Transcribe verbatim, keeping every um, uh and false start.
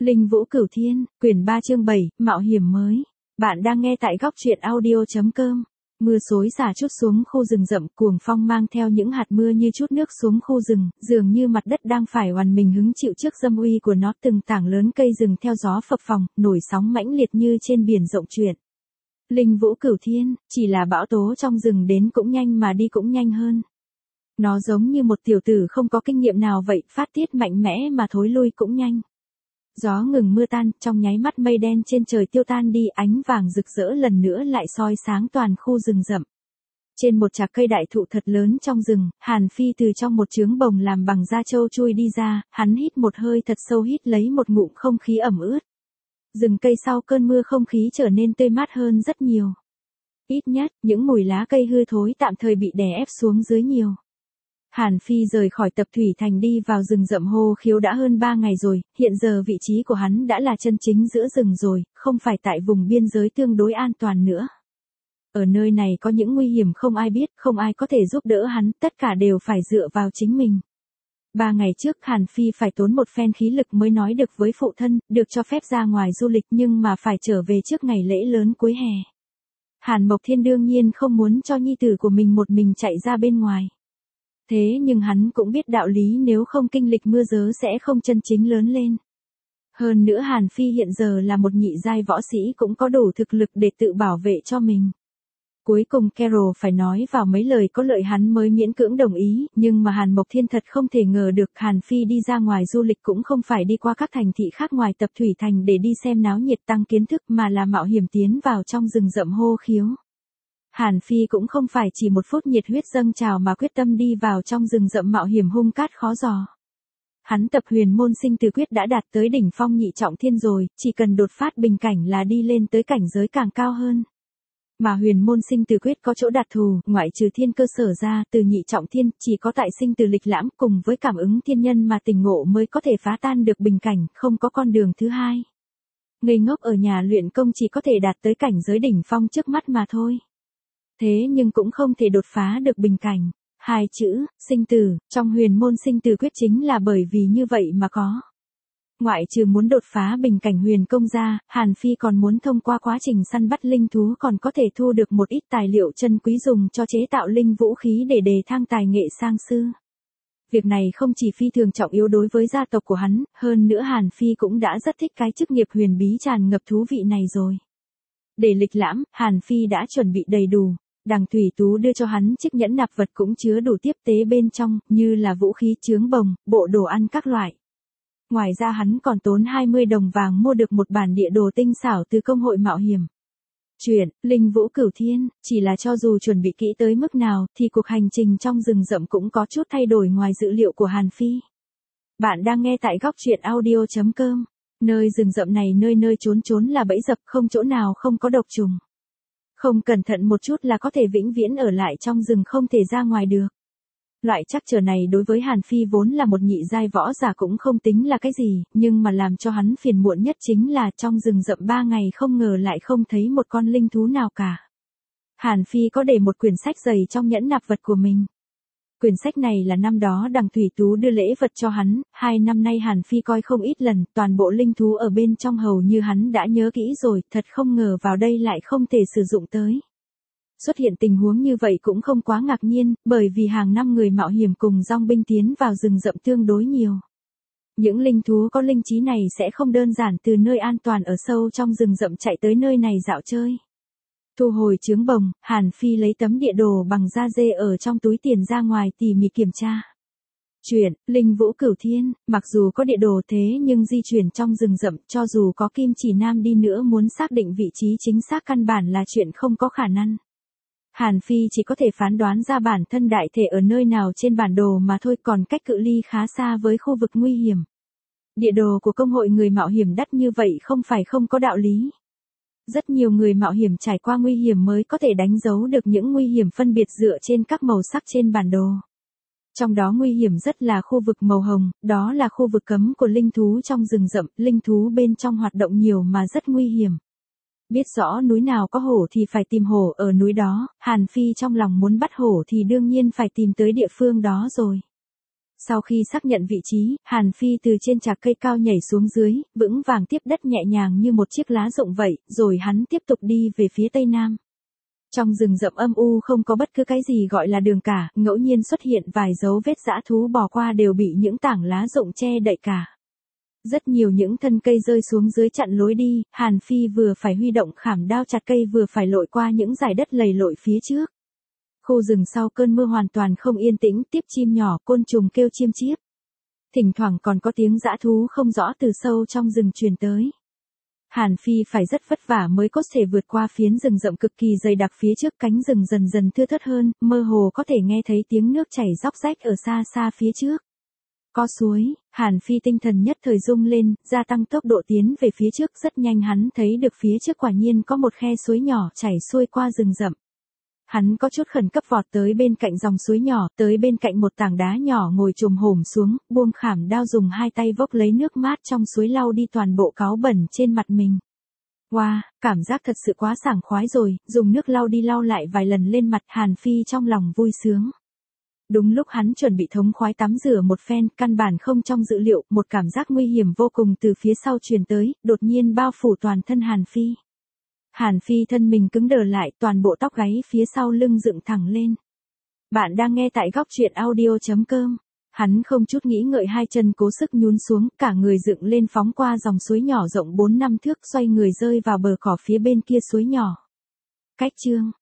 Linh Vũ Cửu Thiên, quyển ba chương bảy, mạo hiểm mới. Bạn đang nghe tại góc truyện audio.com. Mưa xối xả chút xuống khu rừng rậm, cuồng phong mang theo những hạt mưa như chút nước xuống khu rừng, dường như mặt đất đang phải oằn mình hứng chịu trước dâm uy của nó. Từng tảng lớn cây rừng theo gió phập phồng, nổi sóng mãnh liệt như trên biển rộng chuyển. Linh Vũ Cửu Thiên, chỉ là bão tố trong rừng đến cũng nhanh mà đi cũng nhanh hơn. Nó giống như một tiểu tử không có kinh nghiệm nào vậy, phát tiết mạnh mẽ mà thối lui cũng nhanh. Gió ngừng mưa tan, trong nháy mắt mây đen trên trời tiêu tan đi, ánh vàng rực rỡ lần nữa lại soi sáng toàn khu rừng rậm. Trên một chạc cây đại thụ thật lớn trong rừng, Hàn Phi từ trong một trướng bồng làm bằng da trâu chui đi ra, hắn hít một hơi thật sâu, hít lấy một ngụm không khí ẩm ướt. Rừng cây sau cơn mưa không khí trở nên tươi mát hơn rất nhiều. Ít nhất, những mùi lá cây hư thối tạm thời bị đè ép xuống dưới nhiều. Hàn Phi rời khỏi Tập Thủy Thành đi vào rừng rậm Hô Khiếu đã hơn ba ngày rồi, hiện giờ vị trí của hắn đã là chân chính giữa rừng rồi, không phải tại vùng biên giới tương đối an toàn nữa. Ở nơi này có những nguy hiểm không ai biết, không ai có thể giúp đỡ hắn, tất cả đều phải dựa vào chính mình. Ba ngày trước Hàn Phi phải tốn một phen khí lực mới nói được với phụ thân, được cho phép ra ngoài du lịch nhưng mà phải trở về trước ngày lễ lớn cuối hè. Hàn Mộc Thiên đương nhiên không muốn cho nhi tử của mình một mình chạy ra bên ngoài. Thế nhưng hắn cũng biết đạo lý, nếu không kinh lịch mưa dớ sẽ không chân chính lớn lên. Hơn nữa Hàn Phi hiện giờ là một nhị giai võ sĩ cũng có đủ thực lực để tự bảo vệ cho mình. Cuối cùng Carol phải nói vào mấy lời có lợi hắn mới miễn cưỡng đồng ý, nhưng mà Hàn Mộc Thiên thật không thể ngờ được Hàn Phi đi ra ngoài du lịch cũng không phải đi qua các thành thị khác ngoài Tập Thủy Thành để đi xem náo nhiệt tăng kiến thức mà là mạo hiểm tiến vào trong rừng rậm Hô Khiếu. Hàn Phi cũng không phải chỉ một phút nhiệt huyết dâng trào mà quyết tâm đi vào trong rừng rậm mạo hiểm hung cát khó dò. Hắn tập huyền môn sinh tử quyết đã đạt tới đỉnh phong nhị trọng thiên rồi, chỉ cần đột phát bình cảnh là đi lên tới cảnh giới càng cao hơn. Mà huyền môn sinh tử quyết có chỗ đặc thù, ngoại trừ thiên cơ sở ra, từ nhị trọng thiên, chỉ có tại sinh tử lịch lãm cùng với cảm ứng thiên nhân mà tình ngộ mới có thể phá tan được bình cảnh, không có con đường thứ hai. Ngây ngốc ở nhà luyện công chỉ có thể đạt tới cảnh giới đỉnh phong trước mắt mà thôi. Thế nhưng cũng không thể đột phá được bình cảnh. Hai chữ, sinh tử, trong huyền môn sinh tử quyết chính là bởi vì như vậy mà có. Ngoại trừ muốn đột phá bình cảnh huyền công ra, Hàn Phi còn muốn thông qua quá trình săn bắt linh thú còn có thể thu được một ít tài liệu chân quý dùng cho chế tạo linh vũ khí để đề thăng tài nghệ sang sư. Việc này không chỉ phi thường trọng yếu đối với gia tộc của hắn, hơn nữa Hàn Phi cũng đã rất thích cái chức nghiệp huyền bí tràn ngập thú vị này rồi. Để lịch lãm, Hàn Phi đã chuẩn bị đầy đủ. Đằng Thủy Tú đưa cho hắn chiếc nhẫn nạp vật cũng chứa đủ tiếp tế bên trong, như là vũ khí chướng bồng, bộ đồ ăn các loại. Ngoài ra hắn còn tốn hai mươi đồng vàng mua được một bản địa đồ tinh xảo từ công hội mạo hiểm. Chuyện, Linh Vũ Cửu Thiên, chỉ là cho dù chuẩn bị kỹ tới mức nào, thì cuộc hành trình trong rừng rậm cũng có chút thay đổi ngoài dự liệu của Hàn Phi. Bạn đang nghe tại góc truyện audio.com. Nơi rừng rậm này nơi nơi trốn trốn là bẫy dập, không chỗ nào không có độc trùng. Không cẩn thận một chút là có thể vĩnh viễn ở lại trong rừng không thể ra ngoài được. Loại trắc trở này đối với Hàn Phi vốn là một nhị giai võ giả cũng không tính là cái gì, nhưng mà làm cho hắn phiền muộn nhất chính là trong rừng rậm ba ngày không ngờ lại không thấy một con linh thú nào cả. Hàn Phi có để một quyển sách dày trong nhẫn nạp vật của mình. Quyển sách này là năm đó Đằng Thủy Tú đưa lễ vật cho hắn, hai năm nay Hàn Phi coi không ít lần, toàn bộ linh thú ở bên trong hầu như hắn đã nhớ kỹ rồi, thật không ngờ vào đây lại không thể sử dụng tới. Xuất hiện tình huống như vậy cũng không quá ngạc nhiên, bởi vì hàng năm người mạo hiểm cùng dòng binh tiến vào rừng rậm tương đối nhiều. Những linh thú có linh trí này sẽ không đơn giản từ nơi an toàn ở sâu trong rừng rậm chạy tới nơi này dạo chơi. Thu hồi trướng bồng, Hàn Phi lấy tấm địa đồ bằng da dê ở trong túi tiền ra ngoài tỉ mỉ kiểm tra. Chuyện, Linh Vũ Cửu Thiên, mặc dù có địa đồ thế nhưng di chuyển trong rừng rậm cho dù có kim chỉ nam đi nữa muốn xác định vị trí chính xác căn bản là chuyện không có khả năng. Hàn Phi chỉ có thể phán đoán ra bản thân đại thể ở nơi nào trên bản đồ mà thôi, còn cách cự ly khá xa với khu vực nguy hiểm. Địa đồ của công hội người mạo hiểm đắt như vậy không phải không có đạo lý. Rất nhiều người mạo hiểm trải qua nguy hiểm mới có thể đánh dấu được những nguy hiểm phân biệt dựa trên các màu sắc trên bản đồ. Trong đó nguy hiểm rất là khu vực màu hồng, đó là khu vực cấm của linh thú trong rừng rậm, linh thú bên trong hoạt động nhiều mà rất nguy hiểm. Biết rõ núi nào có hổ thì phải tìm hổ ở núi đó, Hàn Phi trong lòng muốn bắt hổ thì đương nhiên phải tìm tới địa phương đó rồi. Sau khi xác nhận vị trí, Hàn Phi từ trên chạc cây cao nhảy xuống dưới, vững vàng tiếp đất nhẹ nhàng như một chiếc lá rụng vậy, rồi hắn tiếp tục đi về phía tây nam. Trong rừng rậm âm u không có bất cứ cái gì gọi là đường cả, ngẫu nhiên xuất hiện vài dấu vết dã thú bò qua đều bị những tảng lá rụng che đậy cả. Rất nhiều những thân cây rơi xuống dưới chặn lối đi, Hàn Phi vừa phải huy động khảm đao chặt cây vừa phải lội qua những dải đất lầy lội phía trước. Khu rừng sau cơn mưa hoàn toàn không yên tĩnh, tiếp chim nhỏ, côn trùng kêu chiêm chiếp. Thỉnh thoảng còn có tiếng dã thú không rõ từ sâu trong rừng truyền tới. Hàn Phi phải rất vất vả mới có thể vượt qua phiến rừng rậm cực kỳ dày đặc phía trước, cánh rừng dần dần thưa thớt hơn, mơ hồ có thể nghe thấy tiếng nước chảy róc rách ở xa xa phía trước. Có suối, Hàn Phi tinh thần nhất thời rung lên, gia tăng tốc độ tiến về phía trước, rất nhanh hắn thấy được phía trước quả nhiên có một khe suối nhỏ chảy xuôi qua rừng rậm. Hắn có chút khẩn cấp vọt tới bên cạnh dòng suối nhỏ, tới bên cạnh một tảng đá nhỏ ngồi chồm hổm xuống, buông khảm đao dùng hai tay vốc lấy nước mát trong suối lau đi toàn bộ cáu bẩn trên mặt mình. Wow, cảm giác thật sự quá sảng khoái rồi, dùng nước lau đi lau lại vài lần lên mặt, Hàn Phi trong lòng vui sướng. Đúng lúc hắn chuẩn bị thống khoái tắm rửa một phen, căn bản không trong dự liệu, một cảm giác nguy hiểm vô cùng từ phía sau truyền tới, đột nhiên bao phủ toàn thân Hàn Phi. Hàn Phi thân mình cứng đờ lại, toàn bộ tóc gáy phía sau lưng dựng thẳng lên. Bạn đang nghe tại góc truyện audio chấm com. Hắn không chút nghĩ ngợi hai chân cố sức nhún xuống, cả người dựng lên phóng qua dòng suối nhỏ rộng bốn năm thước, xoay người rơi vào bờ cỏ phía bên kia suối nhỏ. Cách chương